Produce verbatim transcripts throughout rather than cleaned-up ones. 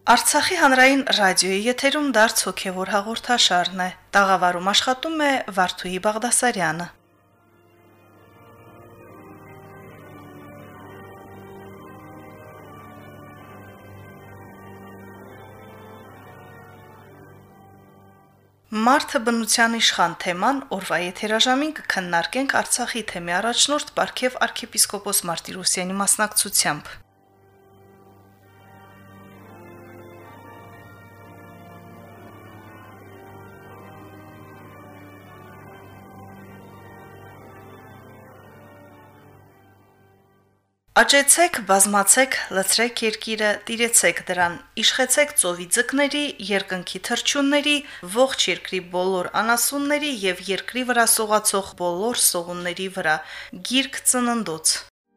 Արցախի հանրային ռադիոյի եթերում դարձ հոգևոր հաղորդաշարն է։ Տաղավարում աշխատում է Վարդուհի Բաղդասարյանը։ Մարդը բնության իշխան թեման օրվա եթերաժամին կքննարկենք Արցախի թեմի առաջնորդ Պարքև arczepiskopos Martirosyan-ի մասնակցությամբ։ Աճեցեք, բազմացեք, լցրեք երկիրը, տիրեցեք դրան, իշխեցեք ծովի ձկների, երկնքի թռչունների, ողջ երկրի բոլոր անասունների եւ երկրի վրա սողացող բոլոր սողունների վրա, գիրք ծննդոց։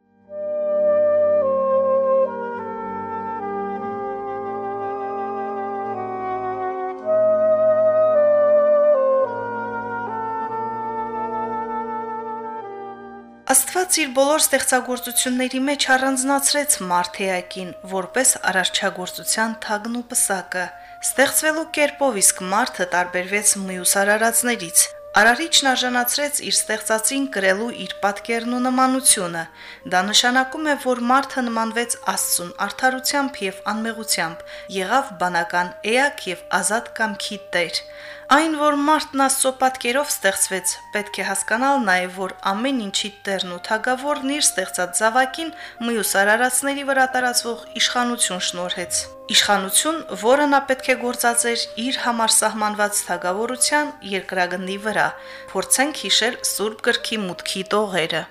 Աստված իր բոլոր ստեղծագործությունների մեջ առանձնացրեց մարդեակին, որպես արարչագործության թագն ու պսակը։ Ստեղծվելու կերպով իսկ մարդը տարբերվեց մյուս արարածներից։ Արարիչն արժանացրեց իր ստեղծածին կրելու իր պատկերն ու նմանությունը։ Դա նշանակում է, որ մարդը նմանվեց Աստծուն արդարությամբ եւ անմեղությամբ, եղավ բանական էակ եւ ազատ կամքի տեր։ Այն, որ մարդն Աստծո պատկերով ստեղծվեց, պետք է հասկանալ նաև, որ ամեն ինչի տերն ու թագավորն իր ստեղծած զավակին մյուս արարածների վրա տարածվող իշխանություն շնորհեց։ Իշխանություն, որը նա պետք է գործածեր իր համար սահմանված թագավորության երկրագնդի վրա։ Փորձենք հիշել Սուրբ Գրքի մուտքի տողերը։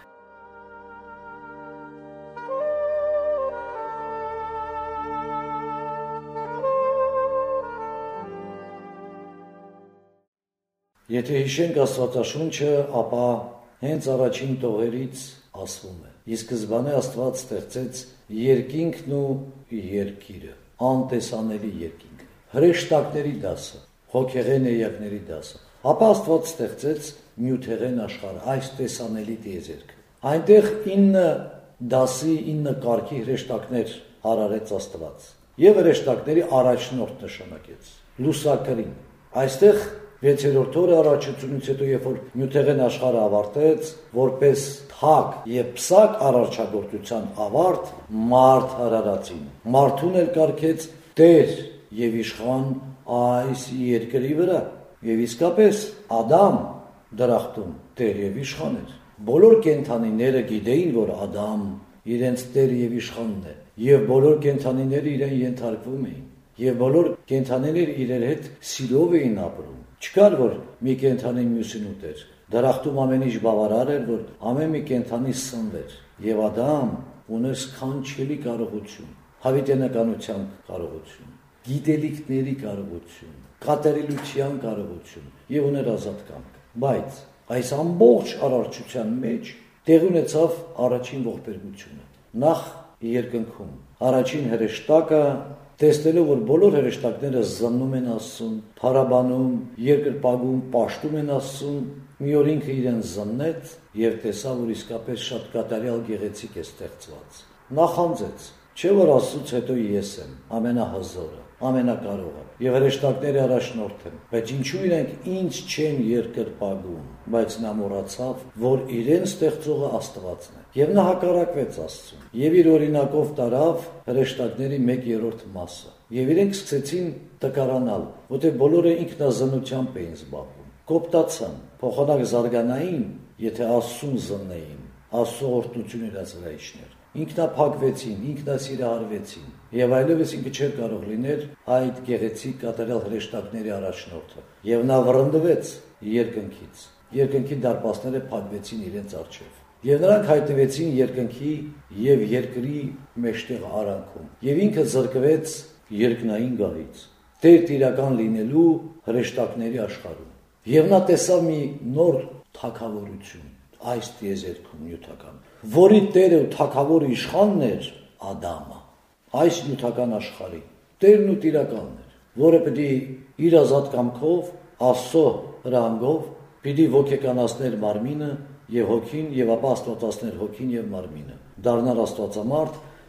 Եթե հիշենք Աստվածաշունչը, ապա հենց առաջին տողերից ասվում է. ի սկզբանե Աստված ստեղծեց երկինքն ու երկիրը, անտեսանելի երկինք, հրեշտակների դասը, հոգեղեն էակների դասը։ Ապա Աստված ստեղծեց նյութեղեն աշխարհը, այս տեսանելի տիեզերքը։ Այնտեղ ինը դասի, ինը կարգի հրեշտակներ արարեց Աստված եւ հրեշտակների առաջնորդ նշանակեց լուսակրին։ Այստեղ վեցերորդ օրը առաջացումից հետո, երբ որ նյութեղեն աշխարհը ավարտեց, որպես թագ եւ պսակ արարչագործության ավարտ, մարդ արարածին։ Մարդուն էլ կարգեց տեր եւ իշխան այս երկրի վրա։ Եվ իսկապես Ադամ դրախտում տեր եւ իշխան էր։ Բոլոր կենդանիները գիտեին, որ Ադամ իրենց տեր եւ իշխանն է, եւ բոլոր կենդանիները իրեն ենթարկվում էին, եւ բոլոր կենդանիները իրար հետ սիրով էին ապրում։ Չկար, որ մի կենդանի մյուսին ուտեր։ Դրախտում ամեն ինչ բավարար էր, որ ամեն մի կենդանի սնվեր։ Եվ Ադամ ուներ սքանչելի կարողություն, հավիտենականության կարողություն, գիտելիքների կարողություն, կատարելության կարողություն եւ ուներ ազատ կամք։ Բայց այս ամբողջ արարչության մեջ տեղի ունեցավ առաջին ողբերգությունը։ Նախ երկնքում առաջին հրեշտակը, տեսնելով, որ բոլոր հրեշտակները զննում են Աստծուն, փարաբանում, երկրպագում, պաշտում են Աստծուն, մի օր ինքը իրեն զննեց եւ տեսավ, որ իսկապես շատ կատարյալ գեղեցիկ է ստեղծված։ Նախանձեց, չէ՞ որ Աստծուց հետո ես եմ, ամենահզորը, ամենակարողը եւ հրեշտակների առաջնորդ եմ, բայց ինչու իրենք ինձ չեն երկրպագում։ Բայց նա մոռացավ, որ իրեն ստեղծողը Աստվածն է։ Եվ նա հակառակվեց Աստծուն եւ իր օրինակով տարավ հրեշտակների մեկ երրորդ մասը։ Եվ իրենք սկսեցին տկարանալ, որտեղ բոլորը ինքնազննությամբ էին զբաղվում։ Կոպտացան, փոխանակ զարգանային, եթե Աստծուն զննեին, Աստծո օրհնությունը իրաց վրա իջներ։ Ինքնափակվեցին, ինքնասիրահարվեցին եւ այլևս ինքը չէր կարող լինել այդ գեղեցիկ կատարյալ հրեշտակների առաջնորդը։ Եվ նա վռնդվեց երկնքից։ Երկնքի դարպասները փակվեցին իրենց առջև։ Եվ նրանք հայտնվեցին երկնքի եւ երկրի մեջտեղ արանքում։ Եվ ինքը զրկվեց երկնային գահից, տեր տիրական լինելու հրեշտակների աշխարհում։ Եվ նա տեսավ մի նոր թագավորություն այս տիեզերքում նյութական, որի տերը ու թագավորը իշխանն էր Ադամը, այս նյութական աշխարհի տերն ու տիրականն էր, որը պիտի իր ազատ կամքով, Աստծո հրահանգով պիտի ոգեկանացներ մարմինը եւ հոգին եւ ապա աստվածացներ հոգին եւ մարմինը, դառնալ աստվածամարդ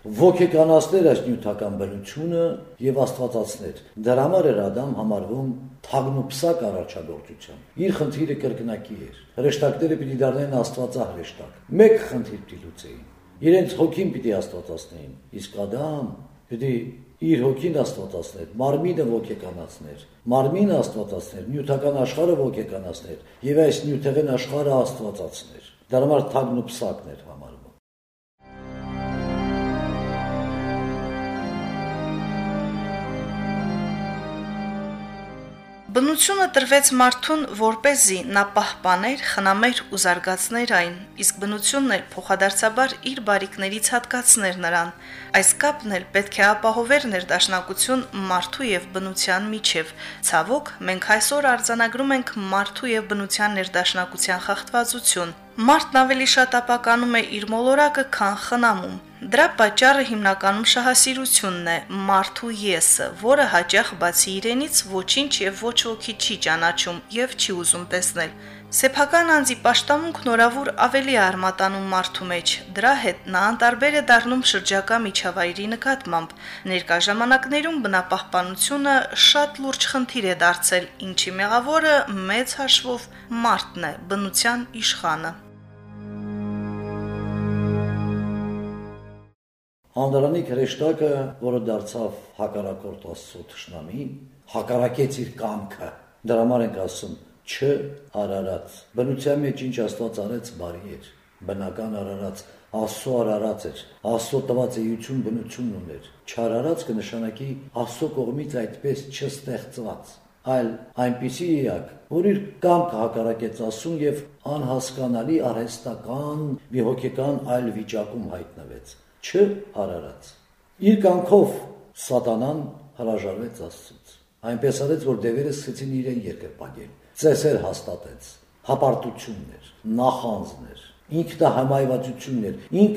ոգեկանացներ այս նյութական բնությունը եւ աստվածացներ։ Դրա համար էր Ադամ համարվում թագնուպսակ առաջադործության։ Իր խնդիրը կրկնակի էր։ Հրեշտակները պիտի դառնային աստվածահրեշտակ։ Մեկ խնդիր պիտի լուծեին։ Իրենց հոգին պիտի աստվածացնեին, իսկ Ադամ պիտի իր հոգին աստվածացներ, մարմինը ոգեկանացներ, մարմինը աստվածացներ, նյութական աշխարհը ոգեկանացներ եւ այս նյութեղեն աշխարհը աստվածացներ։ Դրա համար թագնուպսակն էր համարվում։ Բնությունը տրվեց մարդուն, որպեսզի նա պահպաներ, խնամեր ու զարգացներ այն, իսկ բնությունն էլ փոխադարձաբար իր բարիքներից հատկացներ նրան։ Այս կապն էլ պետք է ապահովեր ներդաշնակություն մարդու եւ բնության միջև։ Ցավոք, մենք այսօր արձանագրում ենք մարդու եւ բնության ներդաշնակության խախտվածություն։ Մարդն ավելի շատ ապականում է իր մոլորակը, քան խնամում։ Դրա պատճառը հիմնականում շահասիրությունն է, մարդու եսը, որը հաճախ բացի իրենից ոչինչ եւ ոչ ոքի չի ճանաչում եւ չի ուզում տեսնել։ Սեփական անձի պաշտամունք նորավոր ավելի արմատանում մարդու մեջ, դրա հետ նա անտարբեր է դառնում շրջակա միջավայրի նկատմամբ։ Ներկա ժամանակներում բնապահպանությունը շատ լուրջ խնդիր է դարձել, ինչի մեղավորը մեծ հաշվով մարդն է, բնության իշխանը։ Անդրանիկ հրեշտակը, որը դարձավ հակառակորդ Աստծո թշնամի, հակառակեց իր կամքը։ Դրա համար ենք ասում չ արարած։ Բնության մեջ ինչ Աստված արեց բարի էր, բնական արարած, Աստծո արարած էր, Աստծո տված էություն բնություն ուներ։ Չարարած կնշանակի Աստծո կողմից այդպես չստեղծված, այլ այնպիսի էակ, որ իր կամքը հակառակեց Աստծուն եւ անհասկանալի արհեստական, մի հոգեկան այլ վիճակում հայտնվեց։ Չ արարած։ Իր կամքով սատանան հրաժարվեց Աստծուց։ Այնպես արեց, որ դևերը սկսեցին իրեն երկրպագել, ծեսեր հաստատեց, հապարտություններ, նախանձներ, ինքնահամայվածություններ,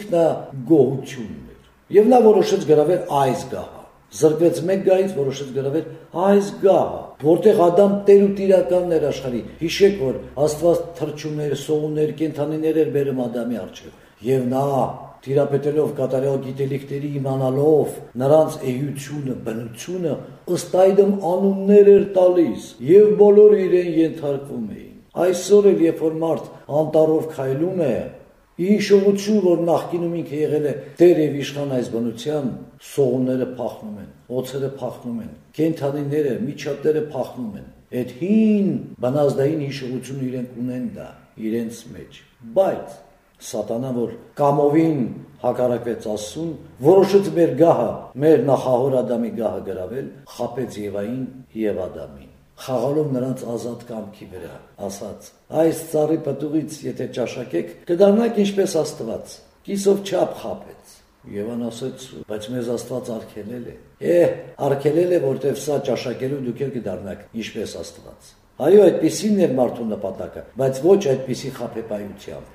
ինքնագոհություններ։ Եվ նա որոշեց գրավել այս գահը։ Զրկվեց մեկ գահից, որոշեց գրավել այս գահը, որտեղ Ադամ տեր ու տիրականն էր աշխարհի։ Հիշեք, որ Աստված թռչուններ, սողուններ, կենդանիներ էր բերում Ադամի առջև, եւ նա տիրապետելով կատարյալ գիտելիքների իմանալով նրանց էությունը, բնությունը, ըստ այդմ անուններ էր տալիս եւ բոլորը իրեն ենթարկվում էին։ Այսօր էլ երբ որ մարդ անտառով քայլում է, հիշողություն, որ նախկինում ինքը եղել է տեր եւ իշխան այս բնության, սողունները փախնում են, օձերը փախնում են, կենդանիները, միջատները փախնում են։ Այդ հին բնազդային հիշողությունը իրենք ունեն դա իրենց մեջ։ Բայց Սատանան, որ կամովին հակառակվեց Աստծուն, որոշեց մեր գահը, մեր նախահոր Ադամի գահը գրավել, խաբեց Եվային եւ Ադամին, խաղալով նրանց ազատ կամքի վրա, ասաց. այս ծառի պտուղից եթե ճաշակեք, կդառնաք ինչպես Աստված, կիսով չափ խաբեց։ Եվան ասաց, բայց մեզ Աստված արգելել է։ Է, արգելել է, որտեվ սա ճաշակելու դուք էլ կդառնաք ինչպես Աստված։ Այո, այդպիսին էր մարդու նպատակը, բայց ոչ այդպիսի խաբեբայությամբ։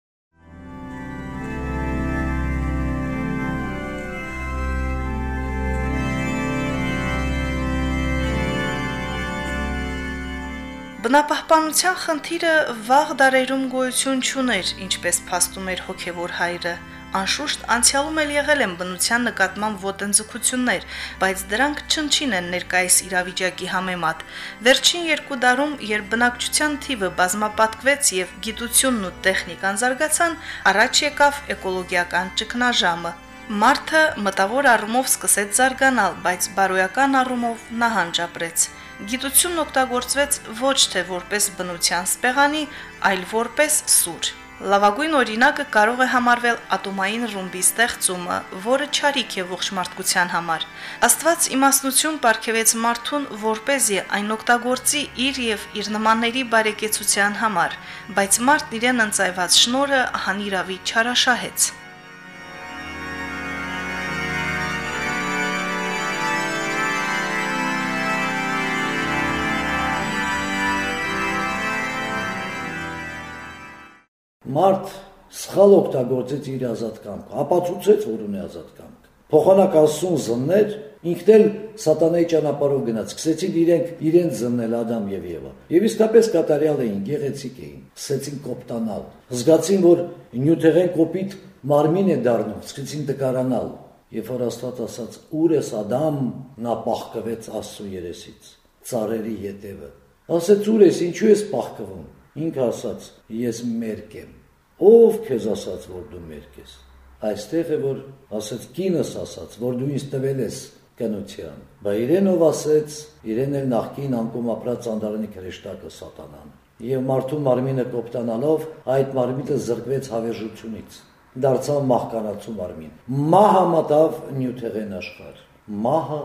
Բնապահպանության խնդիրը վաղ դարերում գոյություն չուներ, ինչպես փաստում էր հոգևոր հայրը։ Անշուշտ անցյալում էլ եղել են բնության նկատմամբ ոտնձգություններ, բայց դրանք չնչին են ներկայիս իրավիճակի համեմատ։ Վերջին երկու դարում, երբ բնակչության թիվը բազմապատկվեց եւ գիտությունն ու տեխնիկան զարգացան, առաջ եկավ էկոլոգիական ճգնաժամը։ Մարդը մտավոր առումով սկսեց զարգանալ, բայց բարոյական առումով նահանջ ապրեց։ Գիտությունն օգտագործվեց ոչ թե որպես բնության սպեղանի, այլ որպես սուր։ Լավագույն օրինակը կարող է համարվել ատոմային ռումբի ստեղծումը, որը չարիք է ողջ մարդկության համար։ Աստված իմաստնություն պարգևեց մարդուն, որպեսզի այն օգտագործի իր եւ իր նմանների բարեկեցության համար, բայց մարդն իրեն ընծայված շնորհը հանիրավի չարաշահեց։ Մարդ սխալ օգտագործեց իր ազատ կամքը, ապացուցեց, որ ունի ազատ կամք։ Փոխանակ Աստծուն զններ, ինքն էլ սատանայի ճանապարհով գնաց, սկսեցին իրենք իրենց զննել Ադամ եւ Եվա։ Եվ իսկապես կատարյալ էին, գեղեցիկ էին, սկսեցին կոպտանալ, զգացին, որ նյութեղեն կոպիտ մարմին է դառնում, սկսեցին տկարանալ։ Երբ որ Աստված ասաց. «Ուր ես Ադամ», նա պահկվեց Աստծո երեսից, ծառերի ետևը։ Ասեց. «Ուր ես, ինչու ես պահկվում»։ Ինքը ասաց. «Ես մերկ եմ»։ Ով քեզ ասաց, որ դու մերկ ես։ Այստեղ է որ ասաց կինս ասաց, որ դու ինձ տվել ես կնության։ Բայց իրեն ով ասեց, իրեն էլ նախկին անկում ապրած Անդարանի քրեշտակը Սատանան։ Եվ մարդու մարմինը կոպտանալով այդ մարմինը զրկվեց հավերժությունից։ Դարձավ մահկանացու մարմին։ Մահը մտավ նյութեղեն աշխարհ։ Մահը,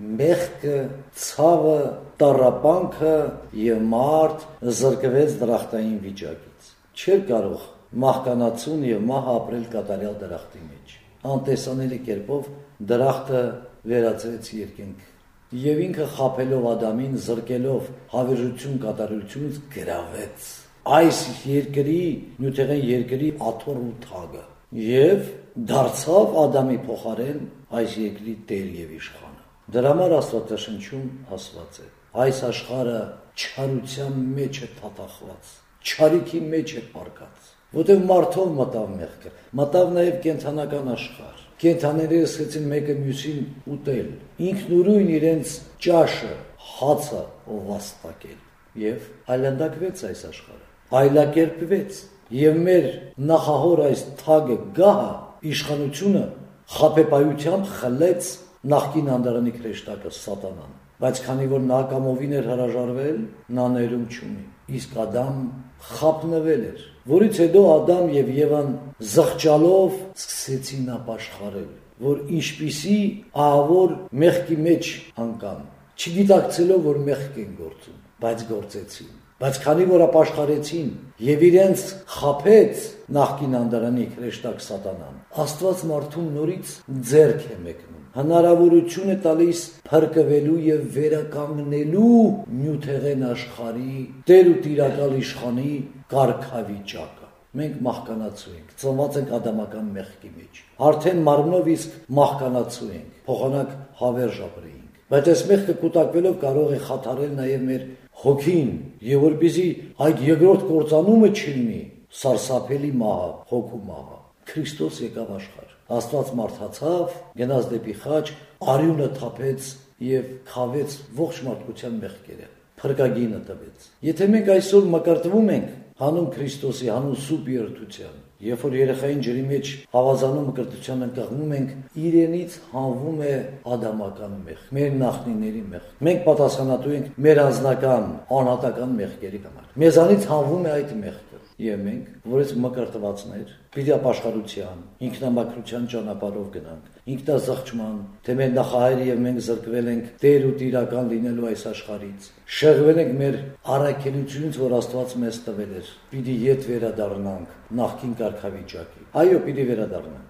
մեղքը, ցավը, տառապանքը եւ մարդ զրկվեց դրախտային վիճակից։ Չէր կարող մահկանացուն եւ մահը ապրել կատարյալ դրախտի մեջ։ Անտեսանելի կերպով դրախտը վերածվեց երկինք։ Եվ ինքը խաբելով Ադամին, զրկելով հավերժություն կատարությունից գրավեց այս երկրի, նյութեղեն երկրի աթոռ ու թագը եւ դարձավ Ադամի փոխարեն այս երկրի տեր եւ իշխանը։ Դրա համար Աստվածաշնչում ասված է. այս աշխարհը չարության մեջ է թաթախված, չարիքի մեջ է պարկած, որտեղ մարդով մտավ մեղքը, մտավ նաեւ կենթանական աշխարհ։ Կենթաները սկսեցին մեկը մյուսին ուտել, ինքնուրույն իրենց ճաշը, հացը վաստակել եւ այլանդակվեց այս աշխարհը, այլակերպվեց եւ մեր նախահոր այս թագը գահը իշխանությունը խաբեբայությամբ խլեց նախկին Անդարանի քրեշտակը Սատանան, բայց քանի որ նա կամովին էր հրաժարվել, նա ներում չունի, իսկ Ադամ խաբնվել էր, որից հետո Ադամ եւ Եվան զղջալով սկսեցին ապաշխարել, որ ինչպիսի ահավոր մեղքի մեջ անկան, չգիտակցելով որ մեղք են գործում, բայց գործեցին, բայց քանի որ ապաշխարեցին եւ իրենց խաբեց նախկին Անդարանի քրեշտակ Սատանան, Աստված մարդուն նորից ձեռք է մեկնում, հնարավորություն է տալիս փրկվելու եւ վերականգնելու նյութեղեն աշխարհի տեր ու տիրակալ իշխանի կարգավիճակը։ Մենք մահկանացու ենք, ծնված ենք ադամական մեղքի մեջ, արդեն մարմնով իսկ մահկանացու ենք, փոխանակ հավերժ ապրեինք, բայց այս մեղքը կուտակվելով կարող է խաթարել նաեւ մեր հոգին, եւ որպեսզի այդ երկրորդ կործանումը չլինի, սարսափելի մահը, հոգու մահը, Քրիստոս եկավ աշխարհ, Աստված մարդացավ, գնաց դեպի խաչ, արյունը թափեց եւ քավեց ողջ մարդկության մեղքերը, փրկագինը տվեց։ Եթե մենք այսօր մկրտվում ենք հանուն Քրիստոսի, հանուն սուրբ երդության, երբ որ երեխային ջրի մեջ ավազանում մկրտության ընկղմում ենք, իրենից հանվում է ադամական մեղք, մեր նախնիների մեղք։ Մենք պատասխանատու ենք մեր անձնական, անհատական մեղքերի համար։ Մեզանից հանվում է այդ մեղքը։ Եվ մենք, որից մկրտվածներ, պիտի ապաշխարության, ինքնամաքրության ճանապարհով գնանք, ինքնազղջման, թե մեր նախահայրը եւ մենք զրկվել ենք Տեր ու Տիրական լինելու այս աշխարհից, շեղվել ենք մեր առաքելությունից, որ Աստված մեզ տվել էր, պիտի ետ վերադառնանք նախկին կարգավիճակի։ Այո, պիտի վերադառնանք։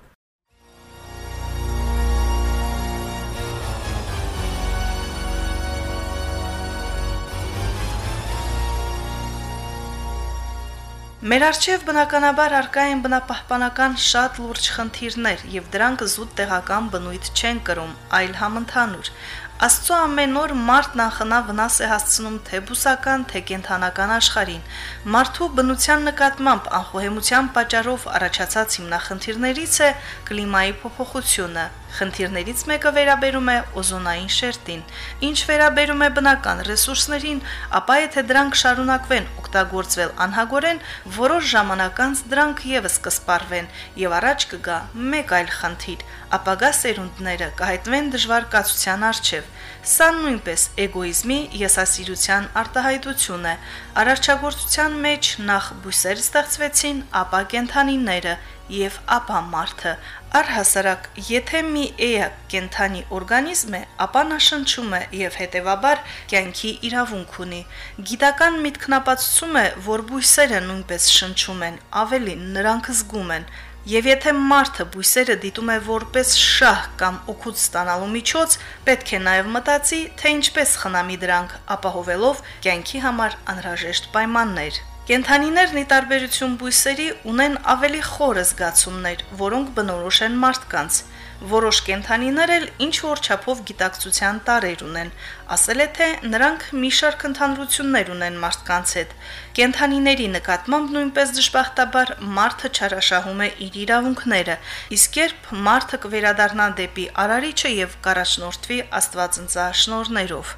Մեր առջև բնականաբար առկա են բնապահպանական շատ լուրջ խնդիրներ եւ դրանք զուտ տեղական բնույթ չեն կրում, այլ համընդհանուր։ Աստծո ամեն օր մարդն անխնա վնաս է հասցնում թե բուսական, թե կենդանական աշխարհին։ Մարդու բնության նկատմամբ անխոհեմության պատճառով առաջացած հիմնախնդիրներից է կլիմայի փոփոխությունը։ Խնդիրներից մեկը վերաբերում է օզոնային շերտին։ Ինչ վերաբերում է բնական ռեսուրսներին, ապա եթե դրանք շարունակվեն օգտագործվել անհագորեն, որոշ ժամանակ անց դրանք եւս կսպառվեն եւ առաջ կգա մեկ այլ խնդիր՝ ապագա սերունդները կհայտնվեն դժվար կացության առջև։ Սա նույնպես էգոիզմի, եսասիրության արտահայտություն է։ Արարչագործության մեջ նախ բույսեր ստեղծվեցին, ապա կենդանիները եւ ապա մարդը։ Առհասարակ, եթե մի էակ կենդանի օրգանիզմ է, ապա նա շնչում է եւ հետեւաբար կյանքի իրավունք ունի։ Գիտական միտքնապացուցում է, որ բույսերը նույնպես շնչում են, ավելին նրանք զգում են։ Եվ եթե մարդը բույսերը դիտում է որպես շահ կամ օգուտ ստանալու միջոց, պետք է նաև մտածի, թե ինչպես խնամի դրանք, ապահովելով կյանքի համար անհրաժեշտ պայմաններ։ Կենդանիներն ի տարբերություն բույսերի ունեն ավելի խորը զգացումներ, որոնք բնորոշ են մարդկանց։ Որոշ կենդանիներ էլ ինչ որ չափով գիտակցության տարեր ունեն, ասել է, թե նրանք մի շարք ընդհանրություններ ունեն մարդկանց հետ։ Կենդանիների նկատմամբ նույնպես դժբախտաբար մարդը չարաշահում է իր իրավունքները, իսկ երբ մարդը կվերադառնա դեպի արարիչը եւ կառաջնորդվի Աստվածնծա շնորհներով։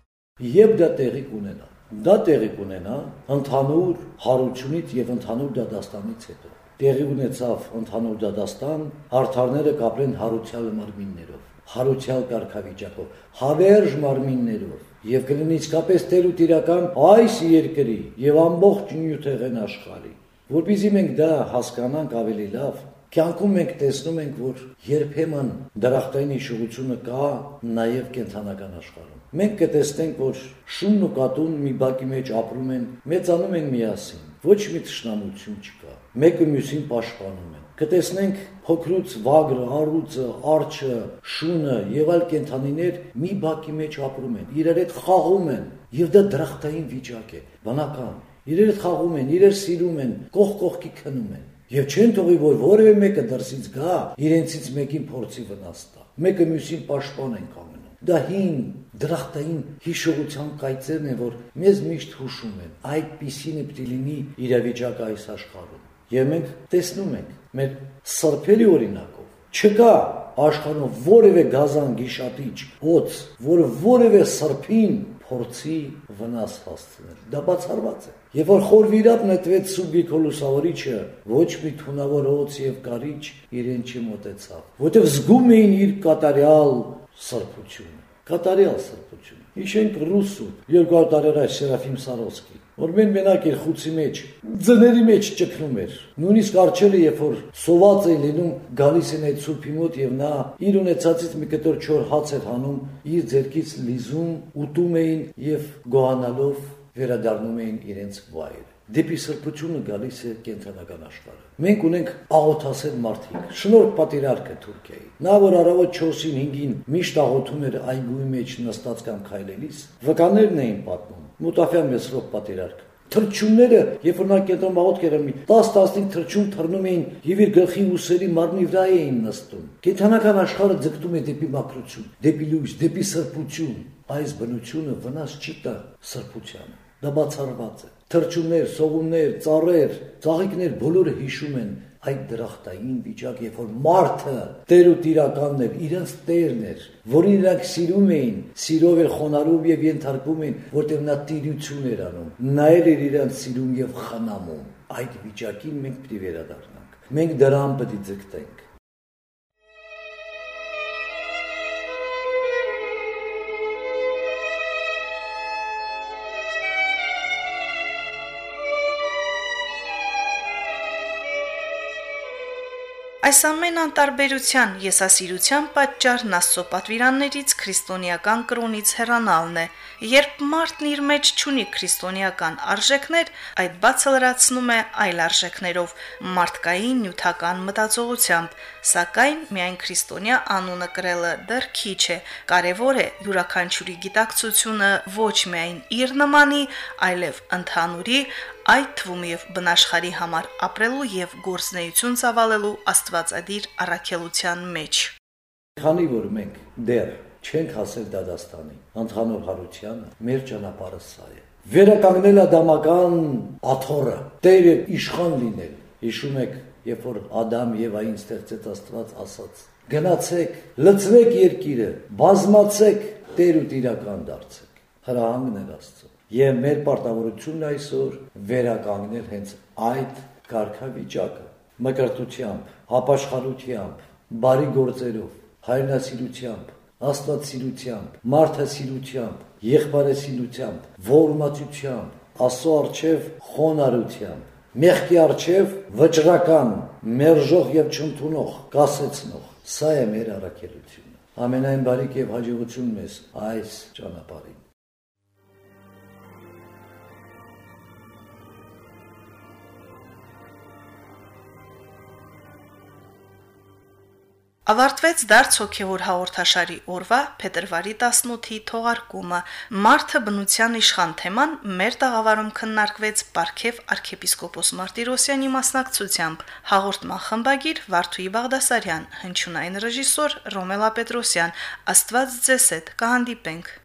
Եվ դա տեղի կունենա։ Դա տեղի կունենա ընդհանուր հարությունից եւ ընդհանուր դատաստանից հետո։ Տեղի ունեցավ ընդհանուր դատաստան, արդարները կապրեն հարուցյալ մարմիններով, հարուցյալ կարգավիճակով, հավերժ մարմիններով եւ կլինի իսկապես տեր ու տիրական այս երկրի եւ ամբողջ նյութեղեն աշխարհի։ Որպեսզի մենք դա հասկանանք ավելի լավ, կյանքում մենք տեսնում ենք, որ երբեմն դրախտային հիշողությունը կա նաեւ կենթանական աշխարհում։ Մենք կտեսնենք, որ շունն ու կատուն մի բակի մեջ ապրում են, մեծանում են միասին, ոչ մի թշնամություն չկա, մեկը մյուսին պաշտպանում են։ Կտեսնենք փոքրուց վագրը, առուծը, արջը, շունը եւ այլ կենթանիներ մի բակի մեջ ապրում են, իրար հետ խաղում են, եւ դա դրախտային վիճակ է, բնական։ Իրար հետ խաղում են, իրար սիրում են, կողք կողքի քնում են։ Եվ չեն թողի, որ որևէ մեկը դրսից գա, իրենցից մեկին փորձի վնաս տա։ Մեկը մյուսին պաշտպանեն կամենում։ Դա հին դրախտային հիշողության կայծերն են, որ մեզ միշտ հուշում են։ Այդպիսին է պիտի լինի իրավիճակը այս աշխարհում։ Եվ մենք տեսնում ենք մեր սրբերի օրինակով։ Չկա աշխարհում որևէ գազան գիշատիչ, օծ, որը որևէ սրբին փորձի վնաս հասցնել։ Դա բացառված է։ Երբ որ խորվիրապ նետվեց Սուբիքո լուսավորիչը, ոչ մի թունավոր օծ եւ կարիճ իրեն չմոտեցավ, որտեղ զգում էին իր կատարյալ սրբությունը, կատարյալ սրբությունը։ Հիշենք Ռուսու երկու տարի առաջ Սերաֆիմ Սարոսկի, որ մեն մենակ իր խուցի մեջ, ձների մեջ ճգնում էր։ Նույնիսկ արջերը, երբ որ սոված է լինում, գալիս են այդ սուրբի մոտ եւ նա իր ունեցածից մի կտոր չոր հաց էր հանում, իր ձեռքից լիզում, ուտում էին եւ գոհանալով վերադառնում էին իրենց վայրը։ Դեպի սրբությունը գալիս է կենտրոնական աշխարհը։ Մենք ունենք աղոթասեր մարդիկ, Շնորհք պատիրարքը Թուրքիայի։ Նա որ առավոտ չորսին հինգին միշտ աղոթում էր այգուի մեջ նստած կամ քայլելիս, վկաներն էին պատմում։ Մուտաֆյան Մեսրոպ պատիրարքը։ Թրջունները, երբ որ նա կենտրոն աղոթք էր անում, տասը-տասնհինգ թրջուն թռնում էին եւ իր գլխի ուսերի մարմնի վրա էին նստում։ Կենտրոնական աշխարհը ձգտում է դեպի մաքրություն, դեպի լույս, դեպի սրբություն։ Այս բնությունը վնաս չի տա սրբությանը։ Դա բացառված է։ Թրջուններ, սողուններ, ծառեր, ծաղիկներ բոլորը հիշում են այդ դրախտային վիճակ, երբ որ մարդը տեր ու տիրականն էր, իրենց տերն էր, որին նրանք սիրում էին, սիրով էր խոնարհում եւ ենթարկվում էին, որտեղ նա տիրություն էր անում, նայել էր իրենց սիրում եւ խնամում։ Այդ վիճակին մենք պետք է վերադառնանք։ Մենք դրան պետք է ձգտենք։ Այս ամեն անտարբերության եսասիրության պատճառն Աստծո պատվիրաններից քրիստոնեական կրոնից հեռանալն է։ Երբ մարդն իր մեջ չունի քրիստոնեական արժեքներ, այդ բացը լրացնում է այլ արժեքներով, մարդկային նյութական մտածողությամբ, սակայն միայն քրիստոնյա անունը կրելը դեռ քիչ է։ Կարևոր է յուրաքանչյուրի գիտակցությունը ոչ միայն իր նմանի, այլև ընդհանուրի, այդ թվում եւ բնաշխարի համար ապրելու եւ գործնեություն ծավալելու աստվածադիր առաքելության մեջ։ Քանի որ մենք դեռ չենք հասել դադաստանի, ընդհանուր հարությանը, մեր ճանապարհը սա է։ Վերականգնել ադամական աթոռը, Տեր եւ իշխան լինել։ Հիշում եք, երբ որ Ադամ եւ Ավին ստեղծեց Աստված, ասաց. գնացեք, լցրեք երկիրը, բազմացեք, Տեր ու տիրական դարձեք։ Հրահանգն էր Աստծո։ Եվ մեր պարտավորությունն այսօր վերականգնել հենց այդ կարգավիճակը մկրտությամբ, ապաշխարությամբ, բարի գործերով, հայրենասիրությամբ, աստվածասիրությամբ, մարդասիրությամբ, եղբայրասիրությամբ, ողորմածությամբ, Աստծո առջև խոնարհությամբ, մեղքի առջև վճռական, մերժող եւ չընդունող, կասեցնող։ Սա է մեր առաքելությունը։ Ամենայն բարիք եւ հաջողություն մեզ այս ճանապարհին։ Ավարտվեց դարձ հոգևոր հաղորդաշարի օրվա փետրվարի տասնութի թողարկումը։ Մարդը բնության իշխան թեման մեր տաղավարում քննարկվեց Պարքև arczepiskopos Martirosyan-ի մասնակցությամբ։ Հաղորդման խմբագիր Վարդուհի Բաղդասարյան, հնչյունային ռեժիսոր Ռոմելա Պետրոսյան։ Աստված ձեզ հետ, կհանդիպենք։